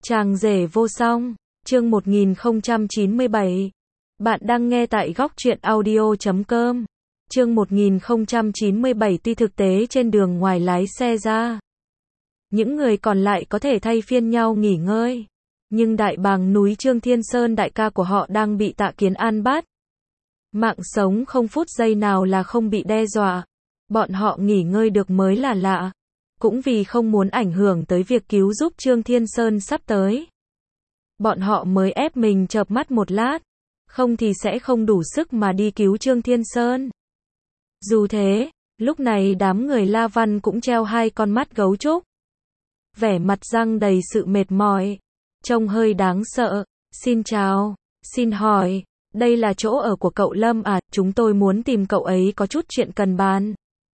Chàng rể vô song, chương 1097. Bạn đang nghe tại góc truyện audio.com. Chương 1097. Tuy thực tế trên đường ngoài lái xe ra, những người còn lại có thể thay phiên nhau nghỉ ngơi, nhưng đại bàng núi Trương Thiên Sơn đại ca của họ đang bị Tạ Kiến An bắt. Mạng sống không phút giây nào là không bị đe dọa. Bọn họ nghỉ ngơi được mới là lạ. Cũng vì không muốn ảnh hưởng tới việc cứu giúp Trương Thiên Sơn sắp tới, bọn họ mới ép mình chợp mắt một lát, không thì sẽ không đủ sức mà đi cứu Trương Thiên Sơn. Dù thế, lúc này đám người La Văn cũng treo hai con mắt gấu trúc, vẻ mặt răng đầy sự mệt mỏi, trông hơi đáng sợ. Xin chào, xin hỏi, đây là chỗ ở của cậu Lâm à? Chúng tôi muốn tìm cậu ấy có chút chuyện cần bàn.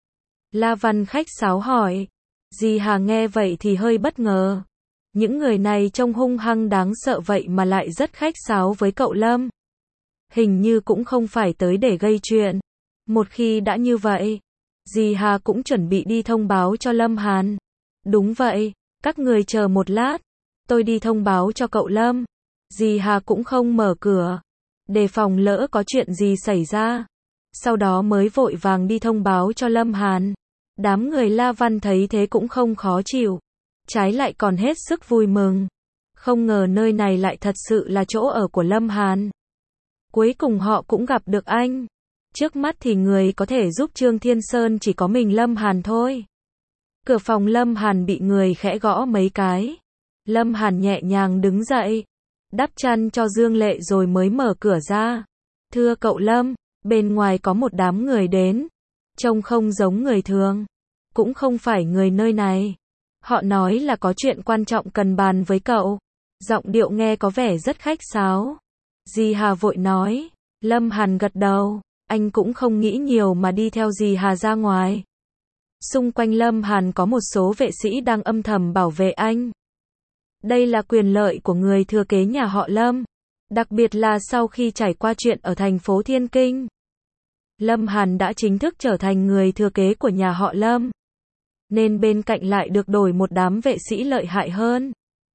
La Văn khách sáo hỏi. Dì Hà nghe vậy thì hơi bất ngờ. Những người này trông hung hăng đáng sợ vậy mà lại rất khách sáo với cậu Lâm. Hình như cũng không phải tới để gây chuyện. Một khi đã như vậy, dì Hà cũng chuẩn bị đi thông báo cho Lâm Hàn. Đúng vậy, các người chờ một lát, tôi đi thông báo cho cậu Lâm. Dì Hà cũng không mở cửa, đề phòng lỡ có chuyện gì xảy ra. Sau đó mới vội vàng đi thông báo cho Lâm Hàn. Đám người La Văn thấy thế cũng không khó chịu, trái lại còn hết sức vui mừng. Không ngờ nơi này lại thật sự là chỗ ở của Lâm Hàn. Cuối cùng họ cũng gặp được anh. Trước mắt thì người có thể giúp Trương Thiên Sơn chỉ có mình Lâm Hàn thôi. Cửa phòng Lâm Hàn bị người khẽ gõ mấy cái. Lâm Hàn nhẹ nhàng đứng dậy, đắp chăn cho Dương Lệ rồi mới mở cửa ra. Thưa cậu Lâm, bên ngoài có một đám người đến. Trông không giống người thường, cũng không phải người nơi này. Họ nói là có chuyện quan trọng cần bàn với cậu. Giọng điệu nghe có vẻ rất khách sáo. Dì Hà vội nói. Lâm Hàn gật đầu, anh cũng không nghĩ nhiều mà đi theo dì Hà ra ngoài. Xung quanh Lâm Hàn có một số vệ sĩ đang âm thầm bảo vệ anh. Đây là quyền lợi của người thừa kế nhà họ Lâm, đặc biệt là sau khi trải qua chuyện ở thành phố Thiên Kinh. Lâm Hàn đã chính thức trở thành người thừa kế của nhà họ Lâm, nên bên cạnh lại được đổi một đám vệ sĩ lợi hại hơn.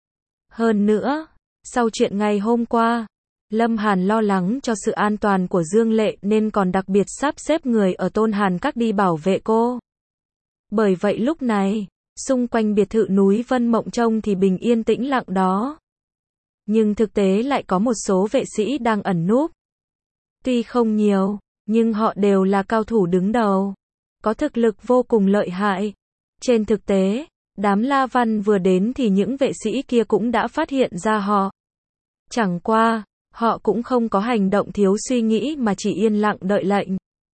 Hơn nữa, sau chuyện ngày hôm qua, Lâm Hàn lo lắng cho sự an toàn của Dương Lệ nên còn đặc biệt sắp xếp người ở Tôn Hàn Các đi bảo vệ cô. Bởi vậy lúc này, xung quanh biệt thự núi Vân Mộng trông thì bình yên tĩnh lặng đó. Nhưng thực tế lại có một số vệ sĩ đang ẩn núp. Tuy không nhiều, nhưng họ đều là cao thủ đứng đầu, có thực lực vô cùng lợi hại. Trên thực tế, đám La Văn vừa đến thì những vệ sĩ kia cũng đã phát hiện ra họ. Chẳng qua, họ cũng không có hành động thiếu suy nghĩ mà chỉ yên lặng đợi lệnh.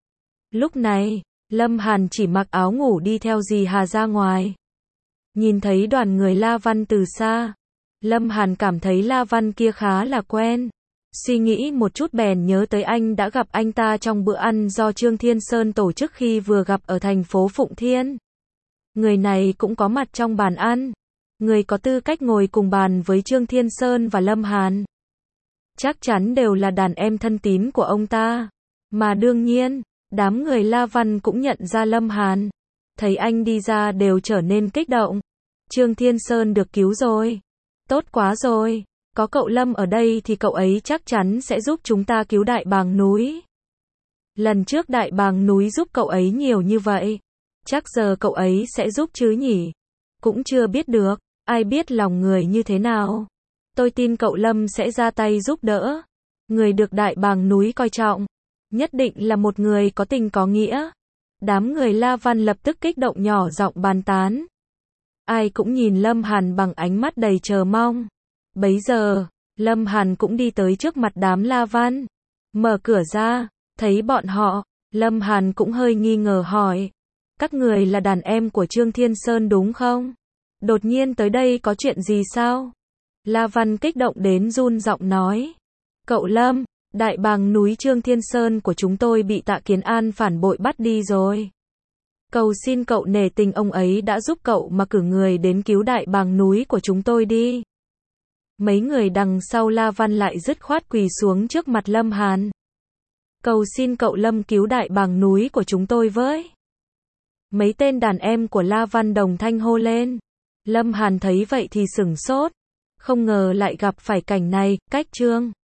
Lúc này, Lâm Hàn chỉ mặc áo ngủ đi theo dì Hà ra ngoài. Nhìn thấy đoàn người La Văn từ xa, Lâm Hàn cảm thấy La Văn kia khá là quen. Suy nghĩ một chút bèn nhớ tới anh đã gặp anh ta trong bữa ăn do Trương Thiên Sơn tổ chức khi vừa gặp ở thành phố Phụng Thiên. Người này cũng có mặt trong bàn ăn. Người có tư cách ngồi cùng bàn với Trương Thiên Sơn và Lâm Hàn chắc chắn đều là đàn em thân tín của ông ta. Mà đương nhiên, đám người La Văn cũng nhận ra Lâm Hàn. Thấy anh đi ra đều trở nên kích động. Trương Thiên Sơn được cứu rồi. Tốt quá rồi. Có cậu Lâm ở đây thì cậu ấy chắc chắn sẽ giúp chúng ta cứu đại bàng núi. Lần trước đại bàng núi giúp cậu ấy nhiều như vậy, chắc giờ cậu ấy sẽ giúp chứ nhỉ? Cũng chưa biết được, ai biết lòng người như thế nào. Tôi tin cậu Lâm sẽ ra tay giúp đỡ. Người được đại bàng núi coi trọng, nhất định là một người có tình có nghĩa. Đám người La Văn lập tức kích động nhỏ giọng bàn tán. Ai cũng nhìn Lâm Hàn bằng ánh mắt đầy chờ mong. Bấy giờ, Lâm Hàn cũng đi tới trước mặt đám La Văn. Mở cửa ra, thấy bọn họ, Lâm Hàn cũng hơi nghi ngờ hỏi. Các người là đàn em của Trương Thiên Sơn đúng không? Đột nhiên tới đây có chuyện gì sao? La Văn kích động đến run giọng nói. Cậu Lâm, đại bàng núi Trương Thiên Sơn của chúng tôi bị Tạ Kiến An phản bội bắt đi rồi. Cầu xin cậu nể tình ông ấy đã giúp cậu mà cử người đến cứu đại bàng núi của chúng tôi đi. Mấy người đằng sau La Văn lại dứt khoát quỳ xuống trước mặt Lâm Hàn. Cầu xin cậu Lâm cứu đại bàng núi của chúng tôi với. Mấy tên đàn em của La Văn đồng thanh hô lên. Lâm Hàn thấy vậy thì sửng sốt. Không ngờ lại gặp phải cảnh này, cách chương